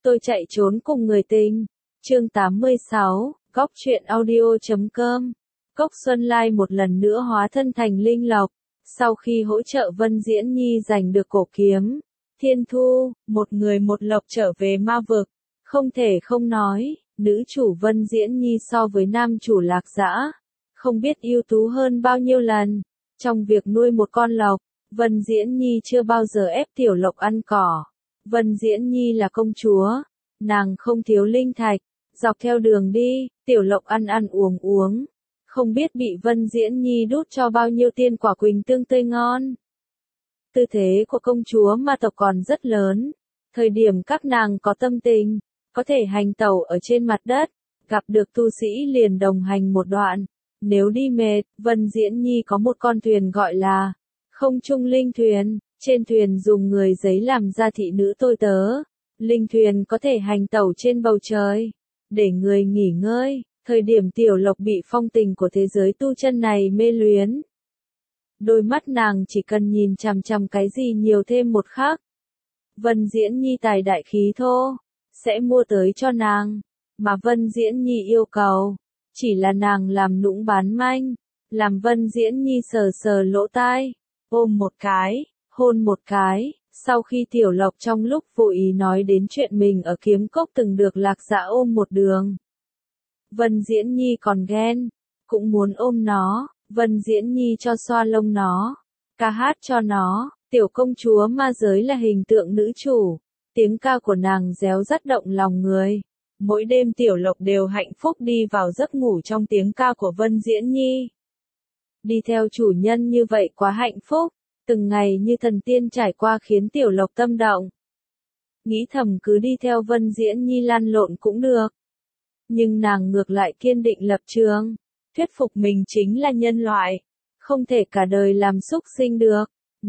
Tôi chạy trốn cùng người tình. Chương 86, Góc truyện audio.com. Cốc Xuân Lai một lần nữa hóa thân thành linh lộc. Sau khi hỗ trợ Vân Diễn Nhi giành được cổ kiếm, Thiên Thu, một người một lộc trở về ma vực. Không thể không nói, nữ chủ Vân Diễn Nhi so với nam chủ Lạc Dã, không biết ưu tú hơn bao nhiêu lần. Trong việc nuôi một con lộc, Vân Diễn Nhi chưa bao giờ ép tiểu lộc ăn cỏ. Vân Diễn Nhi là công chúa, nàng không thiếu linh thạch, dọc theo đường đi, tiểu lộc ăn ăn uống uống, không biết bị Vân Diễn Nhi đút cho bao nhiêu tiên quả quỳnh tương tươi ngon. Tư thế của công chúa ma tộc còn rất lớn, thời điểm các nàng có tâm tình, có thể hành tẩu ở trên mặt đất, gặp được tu sĩ liền đồng hành một đoạn. Nếu đi mệt, Vân Diễn Nhi có một con thuyền gọi là không trung linh thuyền, trên thuyền dùng người giấy làm ra thị nữ tôi tớ. Linh thuyền có thể hành tẩu trên bầu trời, để người nghỉ ngơi, thời điểm tiểu lộc bị phong tình của thế giới tu chân này mê luyến. Đôi mắt nàng chỉ cần nhìn chằm chằm cái gì nhiều thêm một khắc. Vân Diễn Nhi tài đại khí thô, sẽ mua tới cho nàng, mà Vân Diễn Nhi yêu cầu, chỉ là nàng làm nũng bán manh, làm Vân Diễn Nhi sờ sờ lỗ tai, ôm một cái, hôn một cái. Sau khi tiểu lộc trong lúc vô ý nói đến chuyện mình ở Kiếm Cốc từng được Lạc Dã ôm một đường, Vân Diễn Nhi còn ghen, cũng muốn ôm nó. Vân Diễn Nhi cho xoa lông nó, ca hát cho nó. Tiểu công chúa ma giới là hình tượng nữ chủ, tiếng ca của nàng réo rắt động lòng người. Mỗi đêm tiểu lộc đều hạnh phúc đi vào giấc ngủ trong tiếng ca của Vân Diễn Nhi. Đi theo chủ nhân như vậy quá hạnh phúc, từng ngày như thần tiên trải qua khiến tiểu lộc tâm động. Nghĩ thầm cứ đi theo Vân Diễn Nhi lăn lộn cũng được. Nhưng nàng ngược lại kiên định lập trường, thuyết phục mình chính là nhân loại, không thể cả đời làm súc sinh được.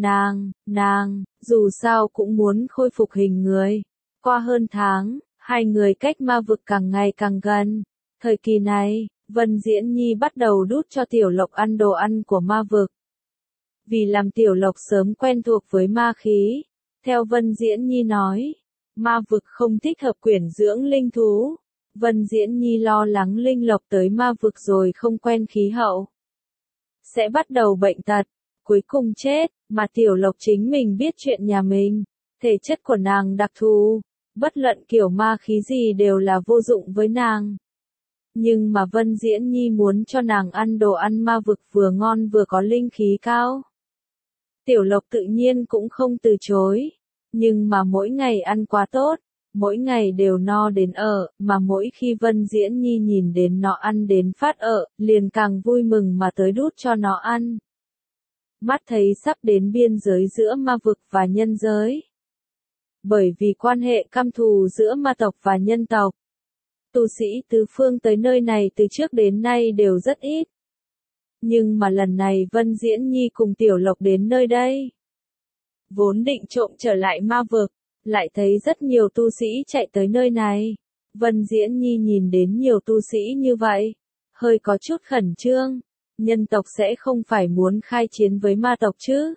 Nàng, dù sao cũng muốn khôi phục hình người. Qua hơn tháng, hai người cách ma vực càng ngày càng gần. Thời kỳ này, Vân Diễn Nhi bắt đầu đút cho tiểu lộc ăn đồ ăn của ma vực. Vì làm tiểu lộc sớm quen thuộc với ma khí, theo Vân Diễn Nhi nói, ma vực không thích hợp quyển dưỡng linh thú. Vân Diễn Nhi lo lắng linh lộc tới ma vực rồi không quen khí hậu, sẽ bắt đầu bệnh tật, cuối cùng chết, mà tiểu lộc chính mình biết chuyện nhà mình, thể chất của nàng đặc thù, bất luận kiểu ma khí gì đều là vô dụng với nàng. Nhưng mà Vân Diễn Nhi muốn cho nàng ăn đồ ăn ma vực vừa ngon vừa có linh khí cao. Tiểu lộc tự nhiên cũng không từ chối, nhưng mà mỗi ngày ăn quá tốt, mỗi ngày đều no đến mà mỗi khi Vân Diễn Nhi nhìn đến nó ăn đến phát liền càng vui mừng mà tới đút cho nó ăn. Mắt thấy sắp đến biên giới giữa ma vực và nhân giới. Bởi vì quan hệ căm thù giữa ma tộc và nhân tộc, tu sĩ tứ phương tới nơi này từ trước đến nay đều rất ít. Nhưng mà lần này Vân Diễn Nhi cùng tiểu lộc đến nơi đây, vốn định trộm trở lại ma vực, lại thấy rất nhiều tu sĩ chạy tới nơi này. Vân Diễn Nhi nhìn đến nhiều tu sĩ như vậy, hơi có chút khẩn trương. Nhân tộc sẽ không phải muốn khai chiến với ma tộc chứ?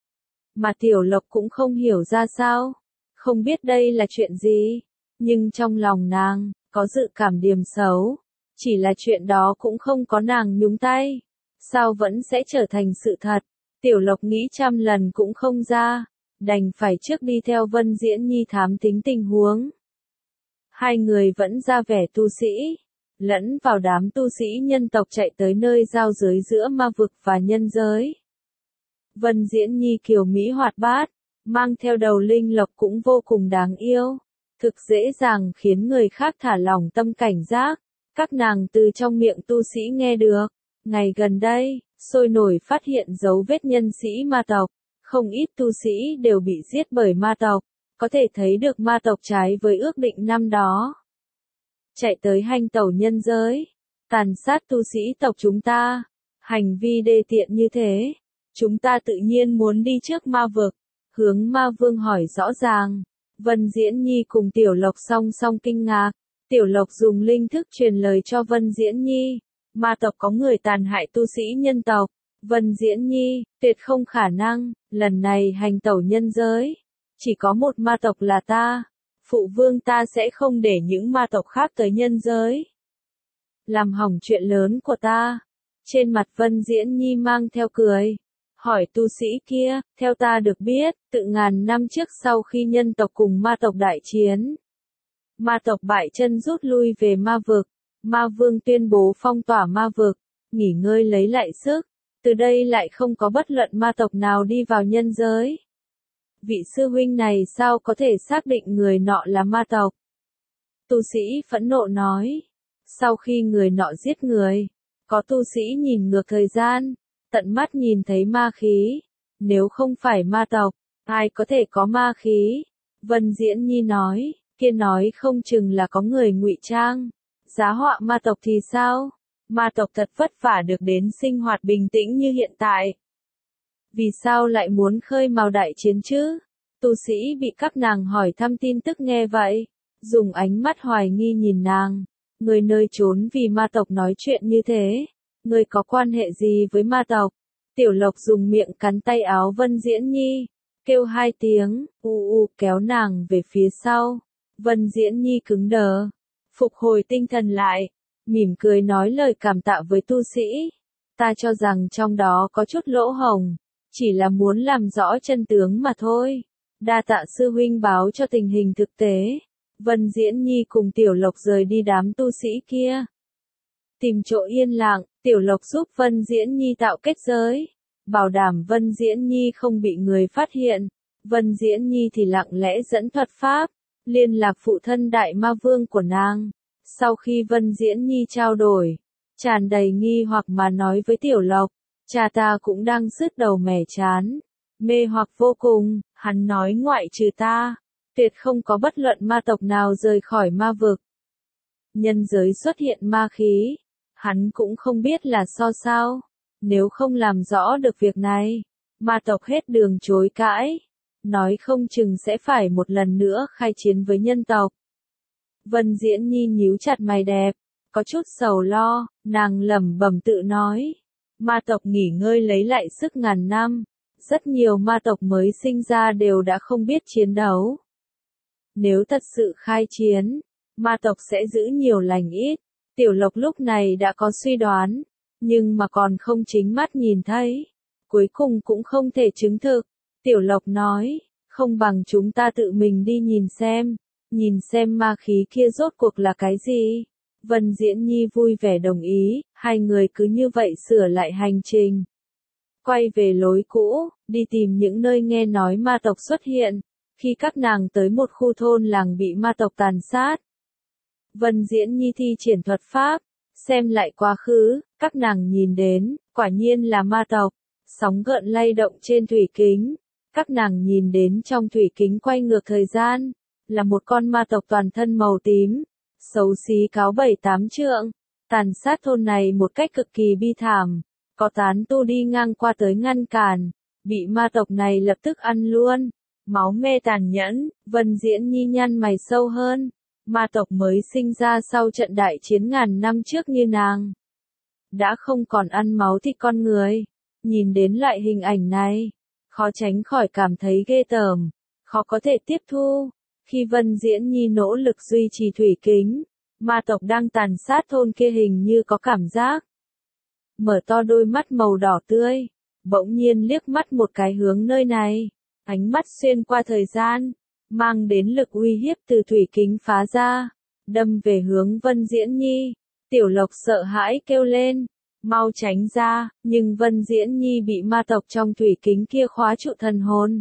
Mà tiểu lộc cũng không hiểu ra sao, không biết đây là chuyện gì, nhưng trong lòng nàng có dự cảm điềm xấu, chỉ là chuyện đó cũng không có nàng nhúng tay, sao vẫn sẽ trở thành sự thật. Tiểu lộc nghĩ trăm lần cũng không ra, đành phải trước đi theo Vân Diễn Nhi thám tính tình huống. Hai người vẫn ra vẻ tu sĩ, lẫn vào đám tu sĩ nhân tộc chạy tới nơi giao giới giữa ma vực và nhân giới. Vân Diễn Nhi kiều mỹ hoạt bát, mang theo đầu linh lộc cũng vô cùng đáng yêu, thực dễ dàng khiến người khác thả lỏng tâm cảnh giác. Các nàng từ trong miệng tu sĩ nghe được, ngày gần đây, sôi nổi phát hiện dấu vết nhân sĩ ma tộc, không ít tu sĩ đều bị giết bởi ma tộc, có thể thấy được ma tộc trái với ước định năm đó. Chạy tới hành tẩu nhân giới, tàn sát tu sĩ tộc chúng ta, hành vi đê tiện như thế, chúng ta tự nhiên muốn đi trước ma vực, hướng ma vương hỏi rõ ràng. Vân Diễn Nhi cùng tiểu lộc song song kinh ngạc, tiểu lộc dùng linh thức truyền lời cho Vân Diễn Nhi, ma tộc có người tàn hại tu sĩ nhân tộc. Vân Diễn Nhi, tuyệt không khả năng, lần này hành tẩu nhân giới, chỉ có một ma tộc là ta. Phụ vương ta sẽ không để những ma tộc khác tới nhân giới. Làm hỏng chuyện lớn của ta. Trên mặt Vân Diễn Nhi mang theo cười. Hỏi tu sĩ kia, theo ta được biết, tự ngàn năm trước sau khi nhân tộc cùng ma tộc đại chiến. Ma tộc bại chân rút lui về ma vực. Ma vương tuyên bố phong tỏa ma vực, nghỉ ngơi lấy lại sức. Từ đây lại không có bất luận ma tộc nào đi vào nhân giới. Vị sư huynh này sao có thể xác định người nọ là ma tộc? Tu sĩ phẫn nộ nói. Sau khi người nọ giết người, có tu sĩ nhìn ngược thời gian, tận mắt nhìn thấy ma khí. Nếu không phải ma tộc, ai có thể có ma khí? Vân Diễn Nhi nói, kia nói không chừng là có người ngụy trang. Giá họa ma tộc thì sao? Ma tộc thật vất vả được đến sinh hoạt bình tĩnh như hiện tại. Vì sao lại muốn khơi mào đại chiến chứ? Tu sĩ bị các nàng hỏi thăm tin tức nghe vậy, dùng ánh mắt hoài nghi nhìn nàng. Người nơi trốn vì ma tộc nói chuyện như thế. Người có quan hệ gì với ma tộc? Tiểu Lộc dùng miệng cắn tay áo Vân Diễn Nhi, kêu hai tiếng, kéo nàng về phía sau. Vân Diễn Nhi cứng đờ, phục hồi tinh thần lại, mỉm cười nói lời cảm tạ với tu sĩ. Ta cho rằng trong đó có chút lỗ hổng, chỉ là muốn làm rõ chân tướng mà thôi. Đa tạ sư huynh báo cho tình hình thực tế. Vân Diễn Nhi cùng Tiểu Lộc rời đi đám tu sĩ kia. Tìm chỗ yên lặng, Tiểu Lộc giúp Vân Diễn Nhi tạo kết giới, bảo đảm Vân Diễn Nhi không bị người phát hiện. Vân Diễn Nhi thì lặng lẽ dẫn thuật pháp, liên lạc phụ thân đại ma vương của nàng. Sau khi Vân Diễn Nhi trao đổi, tràn đầy nghi hoặc mà nói với Tiểu Lộc, cha ta cũng đang sứt đầu mẻ chán, mê hoặc vô cùng. Hắn nói ngoại trừ ta, tuyệt không có bất luận ma tộc nào rời khỏi ma vực. Nhân giới xuất hiện ma khí, hắn cũng không biết là sao. Nếu không làm rõ được việc này, ma tộc hết đường chối cãi, nói không chừng sẽ phải một lần nữa khai chiến với nhân tộc. Vân Diễn Nhi nhíu chặt mày đẹp, có chút sầu lo, nàng lẩm bẩm tự nói. Ma tộc nghỉ ngơi lấy lại sức ngàn năm, rất nhiều ma tộc mới sinh ra đều đã không biết chiến đấu. Nếu thật sự khai chiến, ma tộc sẽ giữ nhiều lành ít. Tiểu Lộc lúc này đã có suy đoán, nhưng mà còn không chính mắt nhìn thấy. Cuối cùng cũng không thể chứng thực. Tiểu Lộc nói, không bằng chúng ta tự mình đi nhìn xem ma khí kia rốt cuộc là cái gì. Vân Diễn Nhi vui vẻ đồng ý, hai người cứ như vậy sửa lại hành trình. Quay về lối cũ, đi tìm những nơi nghe nói ma tộc xuất hiện. Khi các nàng tới một khu thôn làng bị ma tộc tàn sát, Vân Diễn Nhi thi triển thuật pháp, xem lại quá khứ, các nàng nhìn đến, quả nhiên là ma tộc. Sóng gợn lay động trên thủy kính, các nàng nhìn đến trong thủy kính quay ngược thời gian, là một con ma tộc toàn thân màu tím, xấu xí cáo 7-8 trượng, tàn sát thôn này một cách cực kỳ bi thảm. Có tán tu đi ngang qua tới ngăn cản, bị ma tộc này lập tức ăn luôn. Máu me tàn nhẫn, Vân Diễn Nhi nhăn mày sâu hơn. Ma tộc mới sinh ra sau trận đại chiến ngàn năm trước như nàng, đã không còn ăn máu thịt con người. Nhìn đến loại hình ảnh này, khó tránh khỏi cảm thấy ghê tởm, khó có thể tiếp thu. Khi Vân Diễn Nhi nỗ lực duy trì thủy kính, ma tộc đang tàn sát thôn kia hình như có cảm giác. Mở to đôi mắt màu đỏ tươi, bỗng nhiên liếc mắt một cái hướng nơi này. Ánh mắt xuyên qua thời gian, mang đến lực uy hiếp từ thủy kính phá ra, đâm về hướng Vân Diễn Nhi. Tiểu Lộc sợ hãi kêu lên, mau tránh ra, nhưng Vân Diễn Nhi bị ma tộc trong thủy kính kia khóa trụ thần hồn.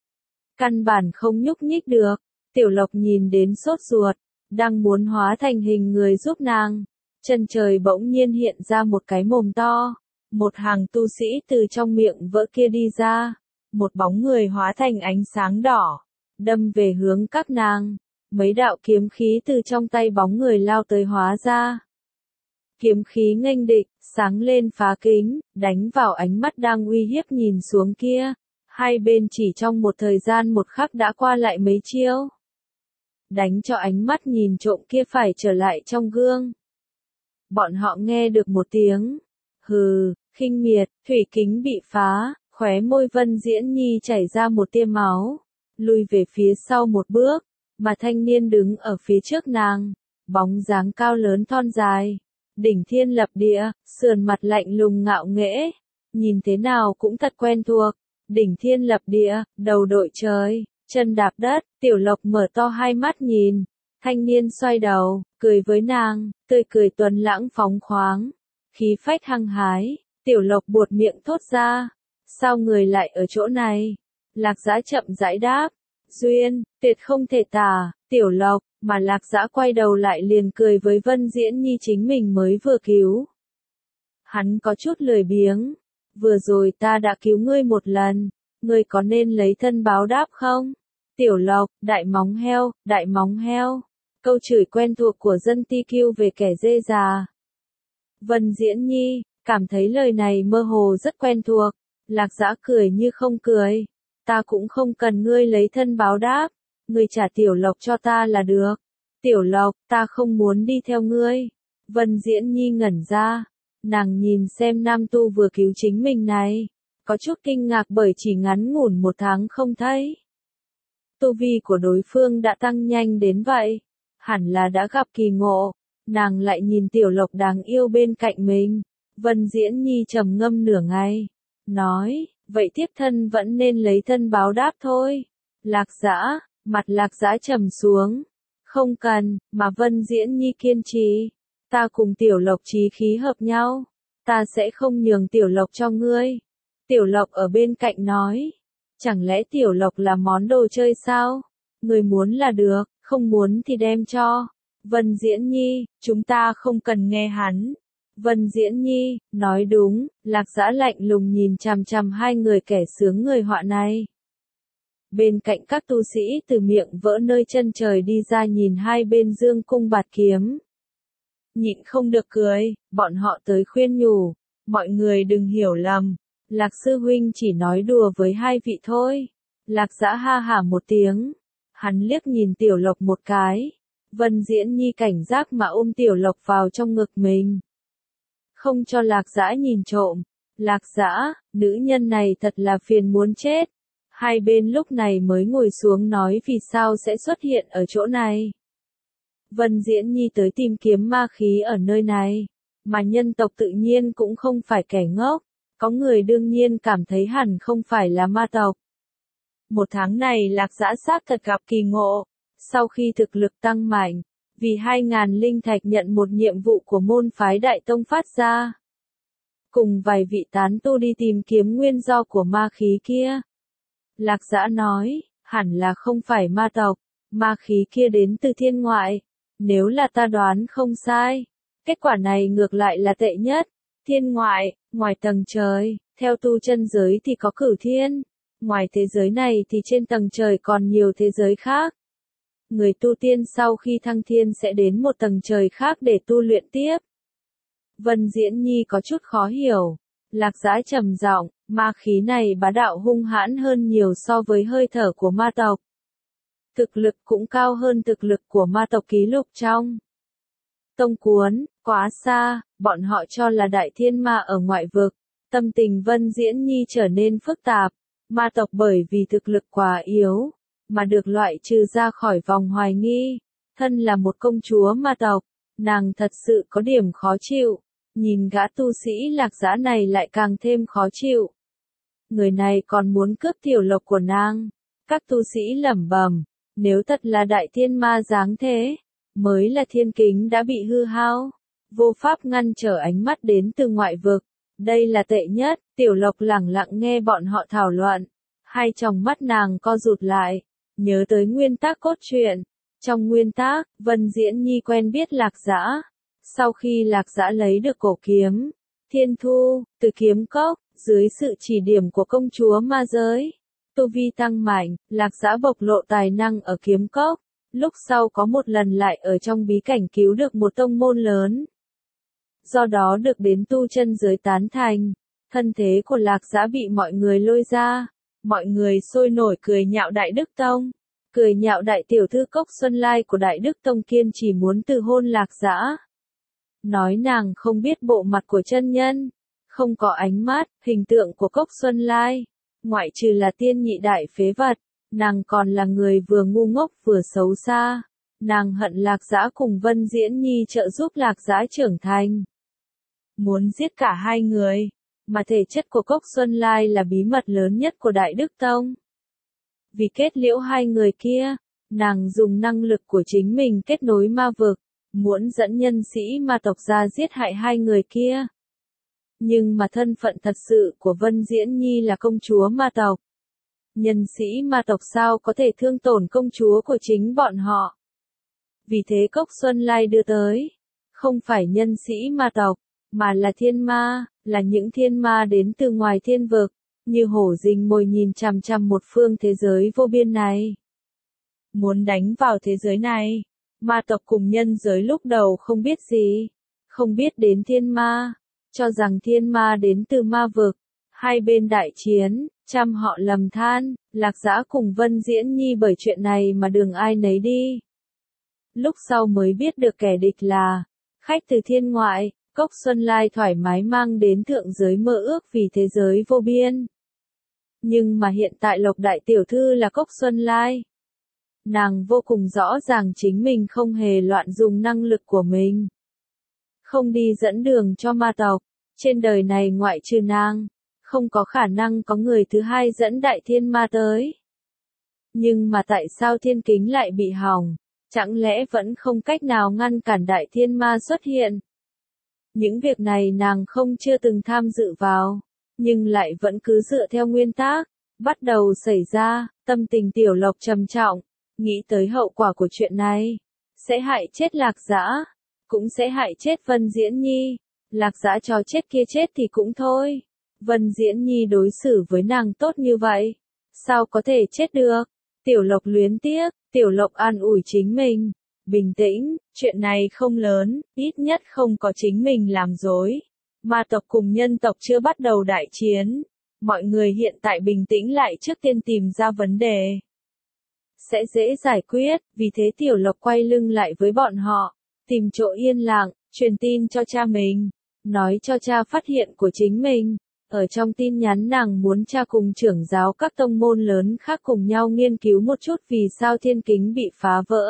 Căn bản không nhúc nhích được, Tiểu Lộc nhìn đến sốt ruột, đang muốn hóa thành hình người giúp nàng. Chân trời bỗng nhiên hiện ra một cái mồm to, một hàng tu sĩ từ trong miệng vỡ kia đi ra, một bóng người hóa thành ánh sáng đỏ, đâm về hướng các nàng. Mấy đạo kiếm khí từ trong tay bóng người lao tới hóa ra. Kiếm khí nghênh địch, sáng lên phá kính, đánh vào ánh mắt đang uy hiếp nhìn xuống kia. Hai bên chỉ trong một thời gian một khắc đã qua lại mấy chiêu. Đánh cho ánh mắt nhìn trộm kia phải trở lại trong gương. Bọn họ nghe được một tiếng hừ, khinh miệt, thủy kính bị phá, khóe môi Vân Diễn Nhi chảy ra một tia máu, lùi về phía sau một bước, mà thanh niên đứng ở phía trước nàng, bóng dáng cao lớn thon dài, đỉnh thiên lập địa, sườn mặt lạnh lùng ngạo nghễ, nhìn thế nào cũng thật quen thuộc, đỉnh thiên lập địa, đầu đội trời, chân đạp đất, Tiểu Lộc mở to hai mắt nhìn, thanh niên xoay đầu, cười với nàng, tươi cười tuấn lãng phóng khoáng, khí phách hăng hái, Tiểu Lộc buột miệng thốt ra, sao người lại ở chỗ này? Lạc Dã chậm rãi đáp, duyên, tuyệt không thể tả, Tiểu Lộc, mà Lạc Dã quay đầu lại liền cười với Vân Diễn Nhi chính mình mới vừa cứu. Hắn có chút lười biếng, vừa rồi ta đã cứu ngươi một lần, ngươi có nên lấy thân báo đáp không? Tiểu Lộc, đại móng heo, đại móng heo, câu chửi quen thuộc của dân TQ về kẻ dê già. Vân Diễn Nhi, cảm thấy lời này mơ hồ rất quen thuộc, Lạc Dã cười như không cười, ta cũng không cần ngươi lấy thân báo đáp, ngươi trả Tiểu Lộc cho ta là được. Tiểu Lộc, ta không muốn đi theo ngươi. Vân Diễn Nhi ngẩn ra, nàng nhìn xem nam tu vừa cứu chính mình này, có chút kinh ngạc bởi chỉ ngắn ngủn một tháng không thấy. Tu vi của đối phương đã tăng nhanh đến vậy, hẳn là đã gặp kỳ ngộ, nàng lại nhìn Tiểu Lộc đáng yêu bên cạnh mình. Vân Diễn Nhi trầm ngâm nửa ngày, nói, vậy tiếp thân vẫn nên lấy thân báo đáp thôi. Lạc Dã, mặt Lạc Dã trầm xuống, không cần, mà Vân Diễn Nhi kiên trì, ta cùng Tiểu Lộc chí khí hợp nhau, ta sẽ không nhường Tiểu Lộc cho ngươi. Tiểu Lộc ở bên cạnh nói, chẳng lẽ Tiểu Lộc là món đồ chơi sao? Người muốn là được, không muốn thì đem cho. Vân Diễn Nhi, chúng ta không cần nghe hắn. Vân Diễn Nhi, nói đúng, Lạc Dã lạnh lùng nhìn chằm chằm hai người kẻ sướng người họa này. Bên cạnh các tu sĩ từ miệng vỡ nơi chân trời đi ra nhìn hai bên dương cung bạt kiếm. Nhịn không được cười, bọn họ tới khuyên nhủ, mọi người đừng hiểu lầm, Lạc sư huynh chỉ nói đùa với hai vị thôi. Lạc Dã ha hả một tiếng, hắn liếc nhìn Tiểu Lộc một cái. Vân Diễn Nhi cảnh giác mà ôm Tiểu Lộc vào trong ngực mình, không cho Lạc Dã nhìn trộm. Lạc Dã, nữ nhân này thật là phiền muốn chết. Hai bên lúc này mới ngồi xuống nói vì sao sẽ xuất hiện ở chỗ này. Vân Diễn Nhi tới tìm kiếm ma khí ở nơi này, mà nhân tộc tự nhiên cũng không phải kẻ ngốc, có người đương nhiên cảm thấy hẳn không phải là ma tộc. Một tháng này Lạc Dã xác thật gặp kỳ ngộ, sau khi thực lực tăng mạnh, vì 2.000 linh thạch nhận một nhiệm vụ của môn phái Đại Tông phát ra. Cùng vài vị tán tu đi tìm kiếm nguyên do của ma khí kia. Lạc Dã nói, hẳn là không phải ma tộc, ma khí kia đến từ thiên ngoại. Nếu là ta đoán không sai, kết quả này ngược lại là tệ nhất. Thiên ngoại, ngoài tầng trời, theo tu chân giới thì có cửu thiên. Ngoài thế giới này thì trên tầng trời còn nhiều thế giới khác. Người tu tiên sau khi thăng thiên sẽ đến một tầng trời khác để tu luyện tiếp. Vân Diễn Nhi có chút khó hiểu. Lạc Dã trầm giọng, ma khí này bá đạo hung hãn hơn nhiều so với hơi thở của ma tộc. Thực lực cũng cao hơn thực lực của ma tộc ký lục trong tông cuốn, quá xa, bọn họ cho là đại thiên ma ở ngoại vực. Tâm tình Vân Diễn Nhi trở nên phức tạp, ma tộc bởi vì thực lực quá yếu, mà được loại trừ ra khỏi vòng hoài nghi. Thân là một công chúa ma tộc, nàng thật sự có điểm khó chịu, nhìn gã tu sĩ Lạc Dã này lại càng thêm khó chịu. Người này còn muốn cướp Tiểu Lộc của nàng. Các tu sĩ lẩm bẩm, nếu thật là đại thiên ma dáng thế, mới là thiên kính đã bị hư hao, vô pháp ngăn trở ánh mắt đến từ ngoại vực. Đây là tệ nhất. Tiểu Lộc lẳng lặng nghe bọn họ thảo luận, hai tròng mắt nàng co rụt lại, nhớ tới nguyên tắc cốt truyện. Trong nguyên tắc, Vân Diễn Nhi quen biết Lạc Dã. Sau khi Lạc Dã lấy được cổ kiếm Thiên Thu từ kiếm cốc, dưới sự chỉ điểm của công chúa ma giới, tu vi tăng mạnh, Lạc Dã bộc lộ tài năng ở kiếm cốc. Lúc sau có một lần lại ở trong bí cảnh cứu được một tông môn lớn. Do đó được đến tu chân giới tán thành. Thân thế của Lạc Dã bị mọi người lôi ra. Mọi người sôi nổi cười nhạo Đại Đức Tông. Cười nhạo đại tiểu thư Cốc Xuân Lai của Đại Đức Tông kiên chỉ muốn từ hôn Lạc Dã. Nói nàng không biết bộ mặt của chân nhân. Không có ánh mắt, hình tượng của Cốc Xuân Lai. Ngoại trừ là tiên nhị đại phế vật. Nàng còn là người vừa ngu ngốc vừa xấu xa. Nàng hận Lạc Dã cùng Vân Diễn Nhi trợ giúp Lạc Dã trưởng thành. Muốn giết cả hai người. Mà thể chất của Cốc Xuân Lai là bí mật lớn nhất của Đại Đức Tông. Vì kết liễu hai người kia, nàng dùng năng lực của chính mình kết nối ma vực, muốn dẫn nhân sĩ ma tộc ra giết hại hai người kia. Nhưng mà thân phận thật sự của Vân Diễn Nhi là công chúa ma tộc. Nhân sĩ ma tộc sao có thể thương tổn công chúa của chính bọn họ. Vì thế Cốc Xuân Lai đưa tới, không phải nhân sĩ ma tộc, mà là thiên ma, là những thiên ma đến từ ngoài thiên vực, như hổ rình mồi nhìn chằm chằm một phương thế giới vô biên này. Muốn đánh vào thế giới này, ma tộc cùng nhân giới lúc đầu không biết gì, không biết đến thiên ma, cho rằng thiên ma đến từ ma vực. Hai bên đại chiến, trăm họ lầm than, Lạc Dã cùng Vân Diễn Nhi bởi chuyện này mà đường ai nấy đi. Lúc sau mới biết được kẻ địch là khách từ thiên ngoại. Cốc Xuân Lai thoải mái mang đến thượng giới mơ ước vì thế giới vô biên. Nhưng mà hiện tại Lộc Đại Tiểu Thư là Cốc Xuân Lai. Nàng vô cùng rõ ràng chính mình không hề loạn dùng năng lực của mình. Không đi dẫn đường cho ma tộc. Trên đời này ngoại trừ nàng, không có khả năng có người thứ hai dẫn đại thiên ma tới. Nhưng mà tại sao thiên kính lại bị hỏng? Chẳng lẽ vẫn không cách nào ngăn cản đại thiên ma xuất hiện? Những việc này nàng không chưa từng tham dự vào, nhưng lại vẫn cứ dựa theo nguyên tắc, bắt đầu xảy ra. Tâm tình Tiểu Lộc trầm trọng, nghĩ tới hậu quả của chuyện này, sẽ hại chết Lạc Dã, cũng sẽ hại chết Vân Diễn Nhi. Lạc Dã cho chết kia chết thì cũng thôi, Vân Diễn Nhi đối xử với nàng tốt như vậy, sao có thể chết được? Tiểu Lộc luyến tiếc, Tiểu Lộc an ủi chính mình. Bình tĩnh, chuyện này không lớn, ít nhất không có chính mình làm dối. Ma tộc cùng nhân tộc chưa bắt đầu đại chiến. Mọi người hiện tại bình tĩnh lại trước tiên tìm ra vấn đề. Sẽ dễ giải quyết, vì thế Tiểu Lộc quay lưng lại với bọn họ. Tìm chỗ yên lặng, truyền tin cho cha mình. Nói cho cha phát hiện của chính mình. Ở trong tin nhắn nàng muốn cha cùng trưởng giáo các tông môn lớn khác cùng nhau nghiên cứu một chút vì sao thiên kính bị phá vỡ.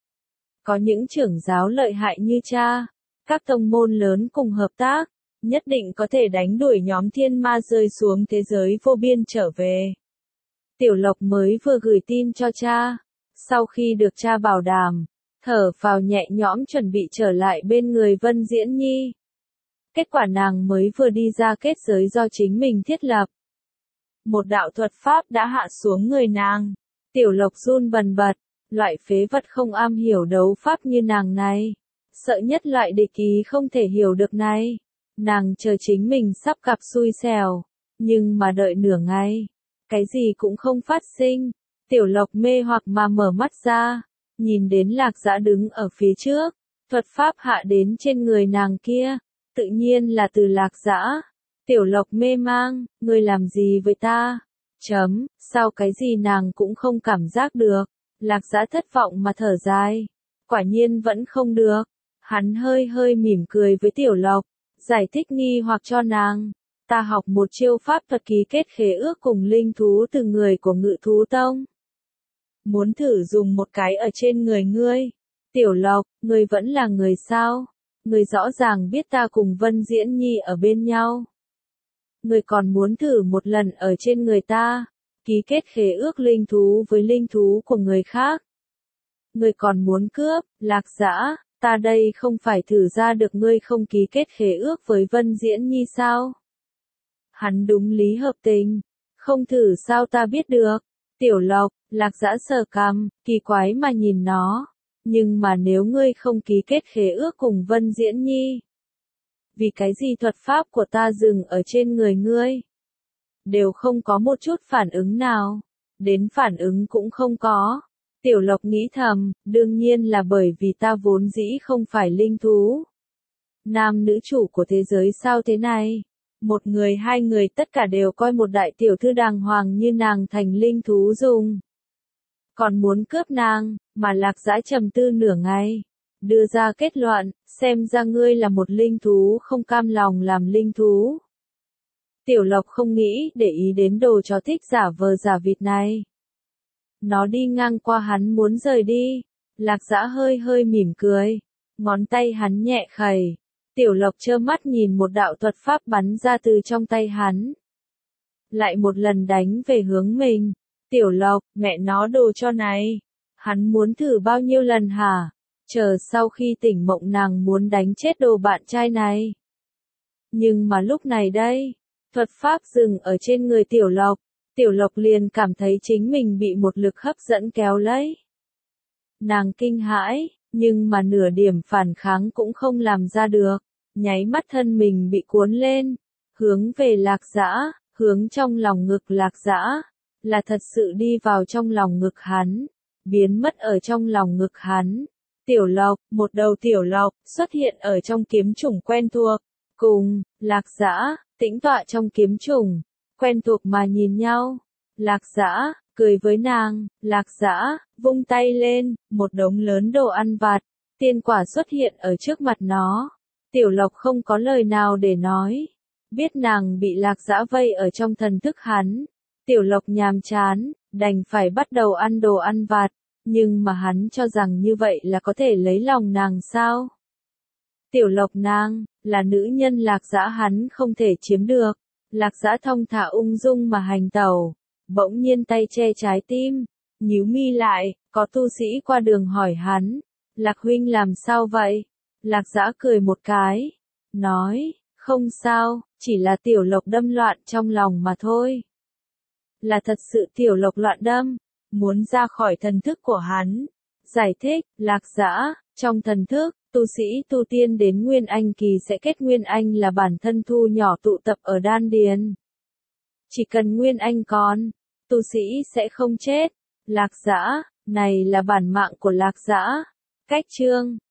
Có những trưởng giáo lợi hại như cha, các tông môn lớn cùng hợp tác, nhất định có thể đánh đuổi nhóm thiên ma rơi xuống thế giới vô biên trở về. Tiểu Lộc mới vừa gửi tin cho cha, sau khi được cha bảo đảm, thở phào nhẹ nhõm chuẩn bị trở lại bên người Vân Diễn Nhi. Kết quả nàng mới vừa đi ra kết giới do chính mình thiết lập. Một đạo thuật pháp đã hạ xuống người nàng. Tiểu Lộc run bần bật, loại phế vật không am hiểu đấu pháp như nàng này. Sợ nhất loại địch ý không thể hiểu được này. Nàng chờ chính mình sắp gặp xui xẻo, nhưng mà đợi nửa ngày, cái gì cũng không phát sinh. Tiểu Lộc mê hoặc mà mở mắt ra, nhìn đến Lạc Dã đứng ở phía trước, thuật pháp hạ đến trên người nàng kia. Tự nhiên là từ Lạc Dã. Tiểu Lộc mê mang, ngươi làm gì với ta? Sao cái gì nàng cũng không cảm giác được. Lạc Dã thất vọng mà thở dài. Quả nhiên vẫn không được. Hắn hơi hơi mỉm cười với Tiểu Lộc, giải thích nghi hoặc cho nàng. Ta học một chiêu pháp thuật ký kết khế ước cùng linh thú từ người của Ngự Thú Tông. Muốn thử dùng một cái ở trên người ngươi. Tiểu Lộc, ngươi vẫn là người sao? Ngươi rõ ràng biết ta cùng Vân Diễn Nhi ở bên nhau. Ngươi còn muốn thử một lần ở trên người ta, ký kết khế ước linh thú với linh thú của người khác. Ngươi còn muốn cướp, Lạc Dã, ta đây không phải thử ra được ngươi không ký kết khế ước với Vân Diễn Nhi sao? Hắn đúng lý hợp tình, không thử sao ta biết được. Tiểu Lộc, Lạc Dã sờ cằm, kỳ quái mà nhìn nó. Nhưng mà nếu ngươi không ký kết khế ước cùng Vân Diễn Nhi, vì cái gì thuật pháp của ta dừng ở trên người ngươi? Đều không có một chút phản ứng nào. Đến phản ứng cũng không có. Tiểu Lộc nghĩ thầm, đương nhiên là bởi vì ta vốn dĩ không phải linh thú. Nam nữ chủ của thế giới sao thế này? Một người hai người tất cả đều coi một đại tiểu thư đàng hoàng như nàng thành linh thú dùng. Còn muốn cướp nàng, mà Lạc Dã trầm tư nửa ngày. Đưa ra kết luận, xem ra ngươi là một linh thú không cam lòng làm linh thú. Tiểu Lộc không nghĩ để ý đến đồ chó thích giả vờ giả vịt này. Nó đi ngang qua hắn muốn rời đi. Lạc Dã hơi hơi mỉm cười. Ngón tay hắn nhẹ khẩy. Tiểu Lộc trơ mắt nhìn một đạo thuật pháp bắn ra từ trong tay hắn. Lại một lần đánh về hướng mình. Tiểu Lộc, mẹ nó đồ cho này. Hắn muốn thử bao nhiêu lần hả? Chờ sau khi tỉnh mộng nàng muốn đánh chết đồ bạn trai này. Nhưng mà lúc này đây, thuật pháp dừng ở trên người Tiểu Lộc. Tiểu Lộc liền cảm thấy chính mình bị một lực hấp dẫn kéo lấy. Nàng kinh hãi, nhưng mà nửa điểm phản kháng cũng không làm ra được. Nháy mắt thân mình bị cuốn lên, hướng về Lạc Dã, hướng trong lòng ngực Lạc Dã, là thật sự đi vào trong lòng ngực hắn, biến mất ở trong lòng ngực hắn. Tiểu Lộc, một đầu Tiểu Lộc, xuất hiện ở trong kiếm chủng quen thuộc, cùng, Lạc Dã, tĩnh tọa trong kiếm chủng, quen thuộc mà nhìn nhau. Lạc Dã, cười với nàng, Lạc Dã, vung tay lên, một đống lớn đồ ăn vặt, tiên quả xuất hiện ở trước mặt nó. Tiểu Lộc không có lời nào để nói. Biết nàng bị Lạc Dã vây ở trong thần thức hắn. Tiểu Lộc nhàm chán, đành phải bắt đầu ăn đồ ăn vặt. Nhưng mà hắn cho rằng như vậy là có thể lấy lòng nàng sao? Tiểu Lộc nàng, là nữ nhân Lạc Dã hắn không thể chiếm được. Lạc Dã thong thả ung dung mà hành tẩu. Bỗng nhiên tay che trái tim. Nhíu mi lại, có tu sĩ qua đường hỏi hắn. Lạc huynh làm sao vậy? Lạc Dã cười một cái, nói, không sao, chỉ là Tiểu Lộc đâm loạn trong lòng mà thôi. Là thật sự Tiểu Lộc loạn đâm, muốn ra khỏi thần thức của hắn. Giải thích, Lạc Dã, trong thần thức, tu sĩ tu tiên đến Nguyên Anh kỳ sẽ kết Nguyên Anh là bản thân thu nhỏ tụ tập ở đan điền. Chỉ cần Nguyên Anh còn, tu sĩ sẽ không chết. Lạc Dã, này là bản mạng của Lạc Dã. Cách chương